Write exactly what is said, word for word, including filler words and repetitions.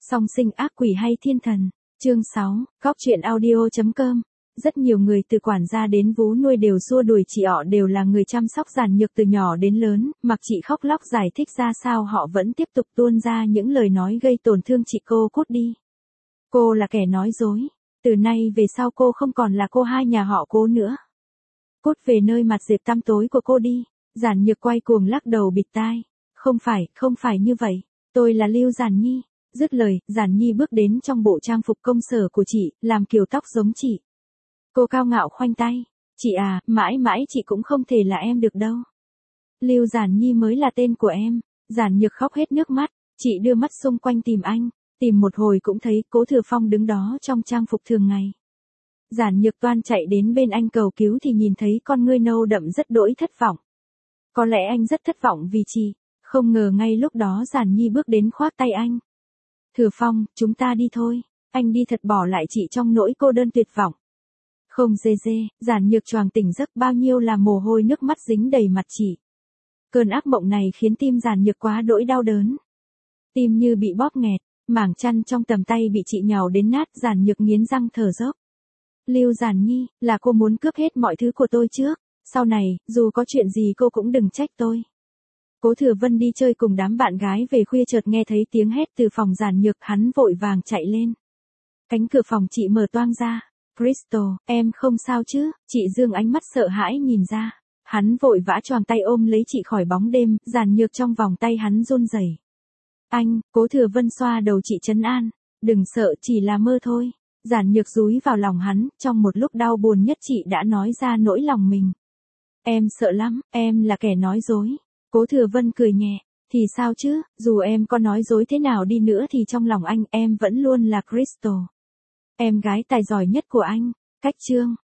Song sinh ác quỷ hay thiên thần. Chương sáu, Góc truyện audio chấm com. Rất nhiều người từ quản gia đến vú nuôi đều xua đuổi chị họ đều là người chăm sóc Giản Nhược từ nhỏ đến lớn, mặc chị khóc lóc giải thích ra sao họ vẫn tiếp tục tuôn ra những lời nói gây tổn thương chị. Cô cút đi. Cô là kẻ nói dối. Từ nay về sau cô không còn là cô hai nhà họ Cố nữa. Cút về nơi mặt dệt tăm tối của cô đi. Giản Nhược quay cuồng lắc đầu bịt tai. Không phải, không phải như vậy. Tôi là Lưu Giản Nhi. Dứt lời, Giản Nhi bước đến trong bộ trang phục công sở của chị, làm kiểu tóc giống chị. Cô cao ngạo khoanh tay. Chị à, mãi mãi chị cũng không thể là em được đâu. Lưu Giản Nhi mới là tên của em. Giản Nhược khóc hết nước mắt. Chị đưa mắt xung quanh tìm anh. Tìm một hồi cũng thấy Cố Thừa Phong đứng đó trong trang phục thường ngày. Giản Nhược toan chạy đến bên anh cầu cứu thì nhìn thấy con ngươi nâu đậm rất đỗi thất vọng. Có lẽ anh rất thất vọng vì chị. Không ngờ ngay lúc đó Giản Nhi bước đến khoác tay anh. Thừa Phong, chúng ta đi thôi. Anh đi thật bỏ lại chị trong nỗi cô đơn tuyệt vọng. Không dê dê, Giản Nhược choàng tỉnh giấc bao nhiêu là mồ hôi nước mắt dính đầy mặt chị. Cơn ác mộng này khiến tim Giản Nhược quá đỗi đau đớn. Tim như bị bóp nghẹt, mảng chăn trong tầm tay bị chị nhào đến nát. Giản Nhược nghiến răng thở dốc. Lưu Giản Nhi, là cô muốn cướp hết mọi thứ của tôi trước. Sau này, dù có chuyện gì cô cũng đừng trách tôi. Cố Thừa Vân đi chơi cùng đám bạn gái về khuya chợt nghe thấy tiếng hét từ phòng Giản Nhược, hắn vội vàng chạy lên. Cánh cửa phòng chị mở toang ra. Crystal, em không sao chứ? Chị dương ánh mắt sợ hãi nhìn ra. Hắn vội vã choàng tay ôm lấy chị khỏi bóng đêm. Giản Nhược trong vòng tay hắn run rẩy. Anh, Cố Thừa Vân xoa đầu chị trấn an. Đừng sợ, chỉ là mơ thôi. Giản Nhược dúi vào lòng hắn. Trong một lúc đau buồn nhất chị đã nói ra nỗi lòng mình. Em sợ lắm, em là kẻ nói dối. Cố Thừa Vân cười nhẹ. Thì sao chứ, dù em có nói dối thế nào đi nữa thì trong lòng anh em vẫn luôn là Crystal. Em gái tài giỏi nhất của anh. Cách chương.